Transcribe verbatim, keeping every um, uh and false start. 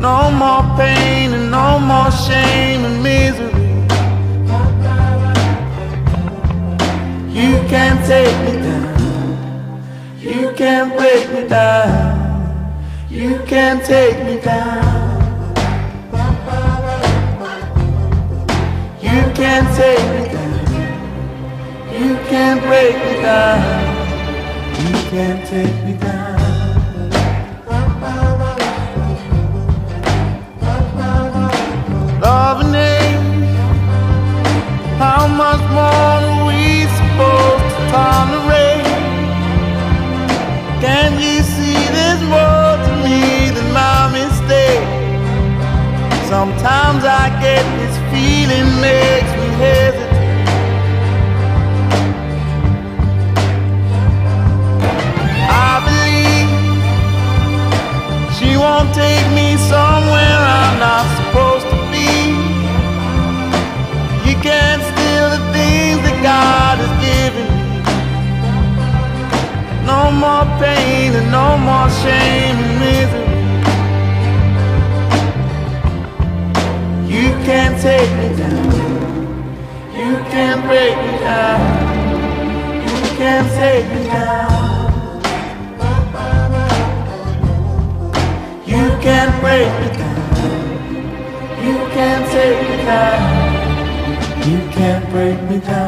No more pain and no more shame and misery. You can't take me down, you can't break me down, you can't take me down. You can't take me down, you can't break me down, you can't take me down. Love and hate, how much more are we supposed to tolerate? Can't you see there's more to me than my mistake? Sometimes I get this feeling makes me hesitate. I believe she won't take me somewhere I'm not supposed to be. You can't steal the things that God has given me. No more pain and no more shame and misery. You can't take me down, you can't break me down, you can't take me down. You can't break me down, you can't take me down, you can't break me down.